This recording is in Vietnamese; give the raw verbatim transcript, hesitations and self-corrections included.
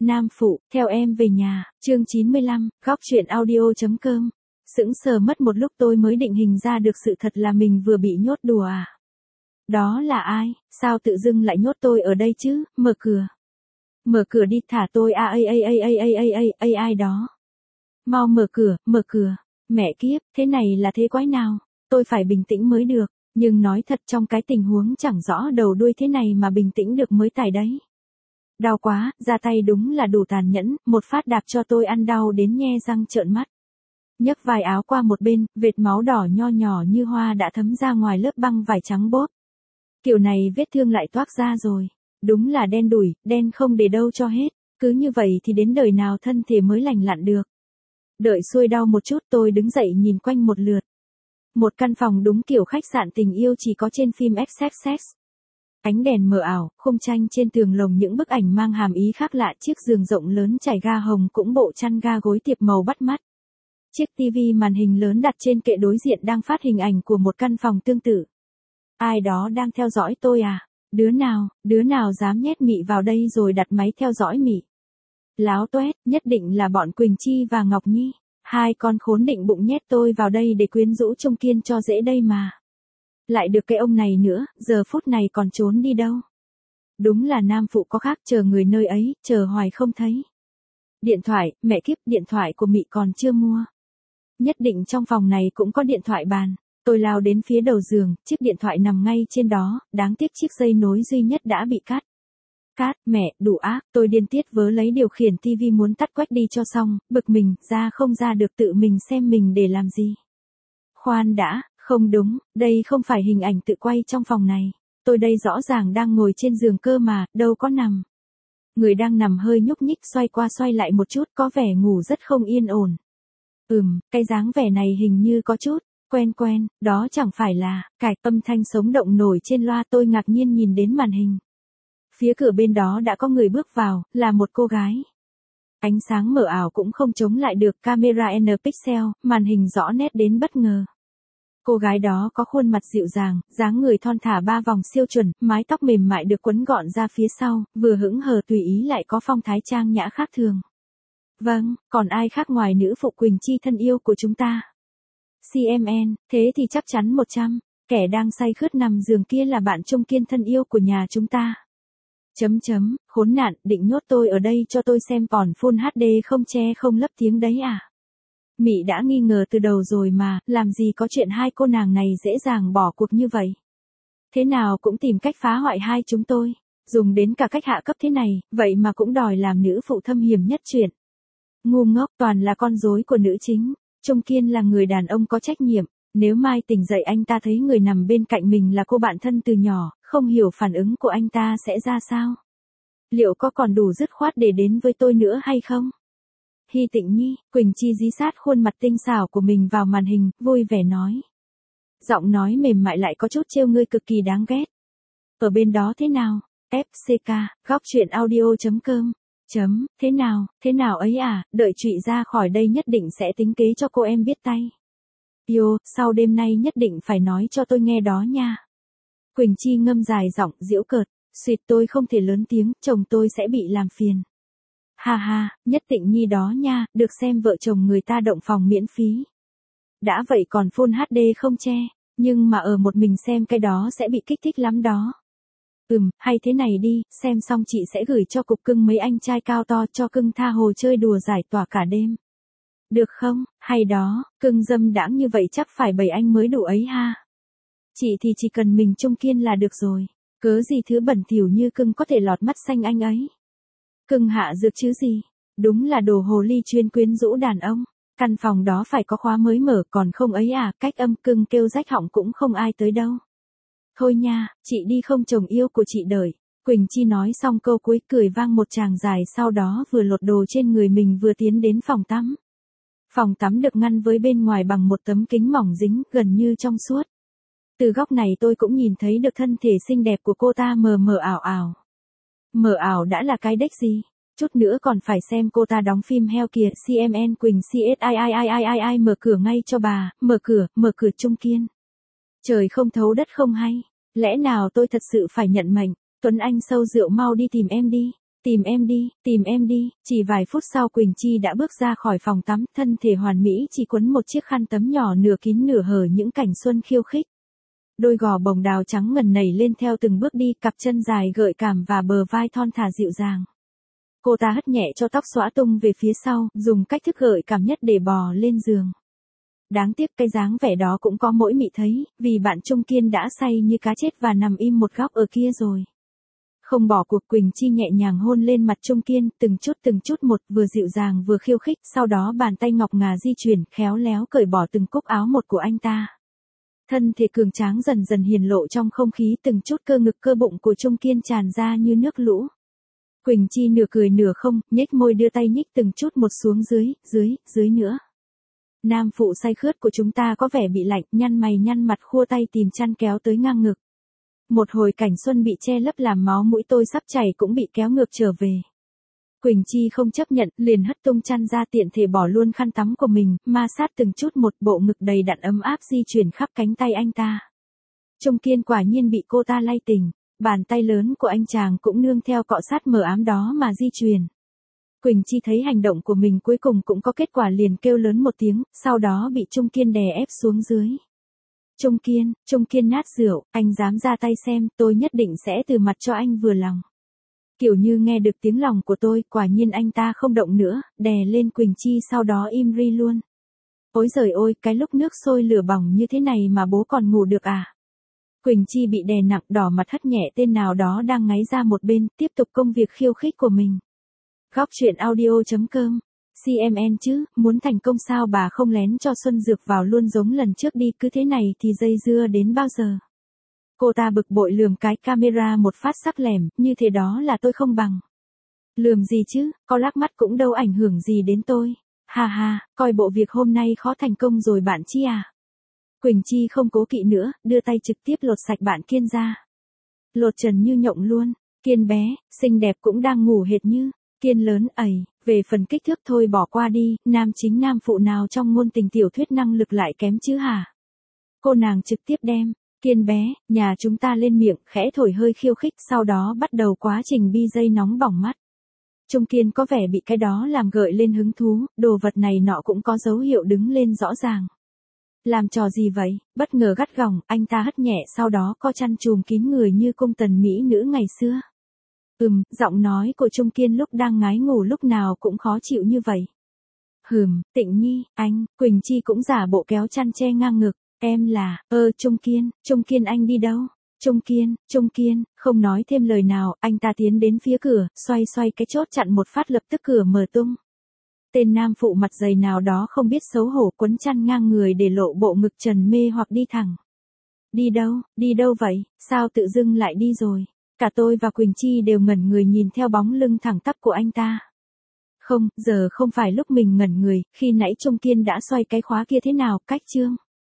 Nam phụ, theo em về nhà, chương chín mươi lăm, góc chuyện audio.com. Sững sờ mất một lúc tôi mới định hình ra được sự thật là mình vừa bị nhốt đùa à. Đó là ai, sao tự dưng lại nhốt tôi ở đây chứ, mở cửa. Mở cửa đi, thả tôi a a a a a a a a ai đó. Mau mở cửa, mở cửa, mẹ kiếp, thế này là thế quái nào, tôi phải bình tĩnh mới được, nhưng nói thật trong cái tình huống chẳng rõ đầu đuôi thế này mà bình tĩnh được mới tài đấy. Đau quá, ra tay đúng là đủ tàn nhẫn, một phát đạp cho tôi ăn đau đến nhe răng trợn mắt. Nhấc vài áo qua một bên, vệt máu đỏ nho nhỏ như hoa đã thấm ra ngoài lớp băng vải trắng bốp. Kiểu này vết thương lại toác ra rồi. Đúng là đen đủi, đen không để đâu cho hết. Cứ như vậy thì đến đời nào thân thể mới lành lặn được. Đợi xuôi đau một chút tôi đứng dậy nhìn quanh một lượt. Một căn phòng đúng kiểu khách sạn tình yêu chỉ có trên phim ích ích ích. Ánh đèn mờ ảo, khung tranh trên tường lồng những bức ảnh mang hàm ý khác lạ, chiếc giường rộng lớn trải ga hồng cũng bộ chăn ga gối tiệp màu bắt mắt. Chiếc tivi màn hình lớn đặt trên kệ đối diện đang phát hình ảnh của một căn phòng tương tự. Ai đó đang theo dõi tôi à? Đứa nào, đứa nào dám nhét Mị vào đây rồi đặt máy theo dõi Mị? Láo toét, nhất định là bọn Quỳnh Chi và Ngọc Nhi. Hai con khốn định bụng nhét tôi vào đây để quyến rũ Trung Kiên cho dễ đây mà. Lại được cái ông này nữa, giờ phút này còn trốn đi đâu? Đúng là nam phụ có khác, chờ người nơi ấy, chờ hoài không thấy. Điện thoại, mẹ kiếp, điện thoại của Mị còn chưa mua. Nhất định trong phòng này cũng có điện thoại bàn. Tôi lao đến phía đầu giường, chiếc điện thoại nằm ngay trên đó, đáng tiếc chiếc dây nối duy nhất đã bị cắt. Cát, mẹ, đủ ác, tôi điên tiết vớ lấy điều khiển tivi muốn tắt quách đi cho xong, bực mình, ra không ra được tự mình xem mình để làm gì. Khoan đã, không đúng, đây không phải hình ảnh tự quay trong phòng này. Tôi đây rõ ràng đang ngồi trên giường cơ mà, đâu có nằm. Người đang nằm hơi nhúc nhích xoay qua xoay lại một chút, có vẻ ngủ rất không yên ổn. Ừm, cái dáng vẻ này hình như có chút quen quen, đó chẳng phải là cải. Âm thanh sống động nổi trên loa, tôi ngạc nhiên nhìn đến màn hình. Phía cửa bên đó đã có người bước vào, là một cô gái. Ánh sáng mờ ảo cũng không chống lại được camera N pixel, màn hình rõ nét đến bất ngờ. Cô gái đó có khuôn mặt dịu dàng, dáng người thon thả ba vòng siêu chuẩn, mái tóc mềm mại được quấn gọn ra phía sau, vừa hững hờ tùy ý lại có phong thái trang nhã khác thường. Vâng, còn ai khác ngoài nữ phụ Quỳnh Chi thân yêu của chúng ta? xê em en, thế thì chắc chắn một trăm, kẻ đang say khướt nằm giường kia là bạn Trung Kiên thân yêu của nhà chúng ta. Chấm chấm, khốn nạn, định nhốt tôi ở đây cho tôi xem còn Full hát đê không che không lấp tiếng đấy à? Mị đã nghi ngờ từ đầu rồi mà, làm gì có chuyện hai cô nàng này dễ dàng bỏ cuộc như vậy. Thế nào cũng tìm cách phá hoại hai chúng tôi, dùng đến cả cách hạ cấp thế này, vậy mà cũng đòi làm nữ phụ thâm hiểm nhất chuyện. Ngu ngốc, toàn là con rối của nữ chính. Trung Kiên là người đàn ông có trách nhiệm, nếu mai tỉnh dậy anh ta thấy người nằm bên cạnh mình là cô bạn thân từ nhỏ, không hiểu phản ứng của anh ta sẽ ra sao? Liệu có còn đủ dứt khoát để đến với tôi nữa hay không? Hy Tịnh Nhi, Quỳnh Chi dí sát khuôn mặt tinh xảo của mình vào màn hình, vui vẻ nói. Giọng nói mềm mại lại có chút trêu ngươi cực kỳ đáng ghét. Ở bên đó thế nào? ép xê ca, góc chuyện audio.com. Chấm, thế nào, thế nào ấy à, đợi trụy ra khỏi đây nhất định sẽ tính kế cho cô em biết tay. Yo, sau đêm nay nhất định phải nói cho tôi nghe đó nha. Quỳnh Chi ngâm dài giọng giễu cợt, suýt tôi không thể lớn tiếng, chồng tôi sẽ bị làm phiền. Ha ha, nhất Tịnh Nhi đó nha, được xem vợ chồng người ta động phòng miễn phí. Đã vậy còn Full hát đê không che, nhưng mà ở một mình xem cái đó sẽ bị kích thích lắm đó. Ừm, hay thế này đi, xem xong chị sẽ gửi cho cục cưng mấy anh trai cao to cho cưng tha hồ chơi đùa giải tỏa cả đêm. Được không, hay đó, cưng dâm đãng như vậy chắc phải bảy anh mới đủ ấy ha. Chị thì chỉ cần mình Trung Kiên là được rồi, cớ gì thứ bẩn thỉu như cưng có thể lọt mắt xanh anh ấy. Cưng hạ dược chứ gì, đúng là đồ hồ ly chuyên quyến rũ đàn ông. Căn phòng đó phải có khóa mới mở còn không ấy à, cách âm cưng kêu rách họng cũng không ai tới đâu. Thôi nha, chị đi không chồng yêu của chị đợi. Quỳnh Chi nói xong câu cuối cười vang một tràng dài, sau đó vừa lột đồ trên người mình vừa tiến đến phòng tắm. Phòng tắm được ngăn với bên ngoài bằng một tấm kính mỏng dính, gần như trong suốt. Từ góc này tôi cũng nhìn thấy được thân thể xinh đẹp của cô ta mờ mờ ảo ảo. Mờ ảo đã là cái đếch gì, chút nữa còn phải xem cô ta đóng phim heo kìa. xê em en Quỳnh xê ét ai ai ai ai ai ai mở cửa ngay cho bà, mở cửa, mở cửa Trung Kiên. Trời không thấu đất không hay, lẽ nào tôi thật sự phải nhận mệnh, Tuấn Anh sâu rượu mau đi tìm em đi. tìm em đi, tìm em đi, chỉ vài phút sau Quỳnh Chi đã bước ra khỏi phòng tắm, thân thể hoàn mỹ chỉ quấn một chiếc khăn tắm nhỏ nửa kín nửa hở những cảnh xuân khiêu khích. Đôi gò bồng đào trắng ngần nảy lên theo từng bước đi, cặp chân dài gợi cảm và bờ vai thon thả dịu dàng. Cô ta hất nhẹ cho tóc xõa tung về phía sau, dùng cách thức gợi cảm nhất để bò lên giường. Đáng tiếc cái dáng vẻ đó cũng có mỗi mị thấy, vì bạn Trung Kiên đã say như cá chết và nằm im một góc ở kia rồi. Không bỏ cuộc, Quỳnh Chi nhẹ nhàng hôn lên mặt Trung Kiên, từng chút từng chút một, vừa dịu dàng vừa khiêu khích, sau đó bàn tay ngọc ngà di chuyển, khéo léo cởi bỏ từng cúc áo một của anh ta. Thân thể cường tráng dần dần hiển lộ trong không khí, từng chút cơ ngực cơ bụng của Trung Kiên tràn ra như nước lũ. Quỳnh Chi nửa cười nửa không, nhếch môi đưa tay nhích từng chút một xuống dưới, dưới, dưới nữa. Nam phụ say khướt của chúng ta có vẻ bị lạnh, nhăn mày nhăn mặt khua tay tìm chăn kéo tới ngang ngực. Một hồi cảnh xuân bị che lấp làm máu mũi tôi sắp chảy cũng bị kéo ngược trở về. Quỳnh Chi không chấp nhận, liền hất tung chăn ra, tiện thể bỏ luôn khăn tắm của mình, ma sát từng chút một, bộ ngực đầy đặn ấm áp di chuyển khắp cánh tay anh ta. Trung Kiên quả nhiên bị cô ta lay tỉnh, bàn tay lớn của anh chàng cũng nương theo cọ sát mờ ám đó mà di chuyển. Quỳnh Chi thấy hành động của mình cuối cùng cũng có kết quả, liền kêu lớn một tiếng, sau đó bị Trung Kiên đè ép xuống dưới. Trung Kiên, Trung Kiên nát rượu, anh dám ra tay xem, tôi nhất định sẽ từ mặt cho anh vừa lòng. Kiểu như nghe được tiếng lòng của tôi, quả nhiên anh ta không động nữa, đè lên Quỳnh Chi sau đó im ri luôn. Ôi giời ôi, cái lúc nước sôi lửa bỏng như thế này mà bố còn ngủ được à? Quỳnh Chi bị đè nặng, đỏ mặt hất nhẹ tên nào đó đang ngáy ra một bên, tiếp tục công việc khiêu khích của mình. Góc truyện audio chấm com, xê em en chứ, muốn thành công sao bà không lén cho Xuân Dược vào luôn giống lần trước đi, cứ thế này thì dây dưa đến bao giờ? Cô ta bực bội lườm cái camera một phát sắc lẻm, như thế đó là tôi không bằng. Lườm gì chứ, có lác mắt cũng đâu ảnh hưởng gì đến tôi. Ha ha, coi bộ việc hôm nay khó thành công rồi bạn Chi à. Quỳnh Chi không cố kỵ nữa, đưa tay trực tiếp lột sạch bạn Kiên ra. Lột trần như nhộng luôn, Kiên bé, xinh đẹp cũng đang ngủ hệt như, Kiên lớn ẩy, về phần kích thước thôi bỏ qua đi, nam chính nam phụ nào trong ngôn tình tiểu thuyết năng lực lại kém chứ hả? Cô nàng trực tiếp đem, Kiên bé, nhà chúng ta lên miệng, khẽ thổi hơi khiêu khích, sau đó bắt đầu quá trình bi dây nóng bỏng mắt. Trung Kiên có vẻ bị cái đó làm gợi lên hứng thú, đồ vật này nọ cũng có dấu hiệu đứng lên rõ ràng. Làm trò gì vậy, bất ngờ gắt gỏng, anh ta hất nhẹ sau đó co chăn trùm kín người như cung tần mỹ nữ ngày xưa. Ừm, giọng nói của Trung Kiên lúc đang ngái ngủ lúc nào cũng khó chịu như vậy. Hừm, Tịnh Nhi, anh, Quỳnh Chi cũng giả bộ kéo chăn che ngang ngực, em là, ơ Trung Kiên, Trung Kiên anh đi đâu? Trung Kiên, Trung Kiên, không nói thêm lời nào, anh ta tiến đến phía cửa, xoay xoay cái chốt chặn một phát lập tức cửa mở tung. Tên nam phụ mặt dày nào đó không biết xấu hổ quấn chăn ngang người để lộ bộ ngực trần mê hoặc đi thẳng. Đi đâu, đi đâu vậy, sao tự dưng lại đi rồi? Cả tôi và Quỳnh Chi đều ngẩn người nhìn theo bóng lưng thẳng tắp của anh ta. Không, giờ không phải lúc mình ngẩn người, khi nãy Trung Kiên đã xoay cái khóa kia thế nào, cách chương.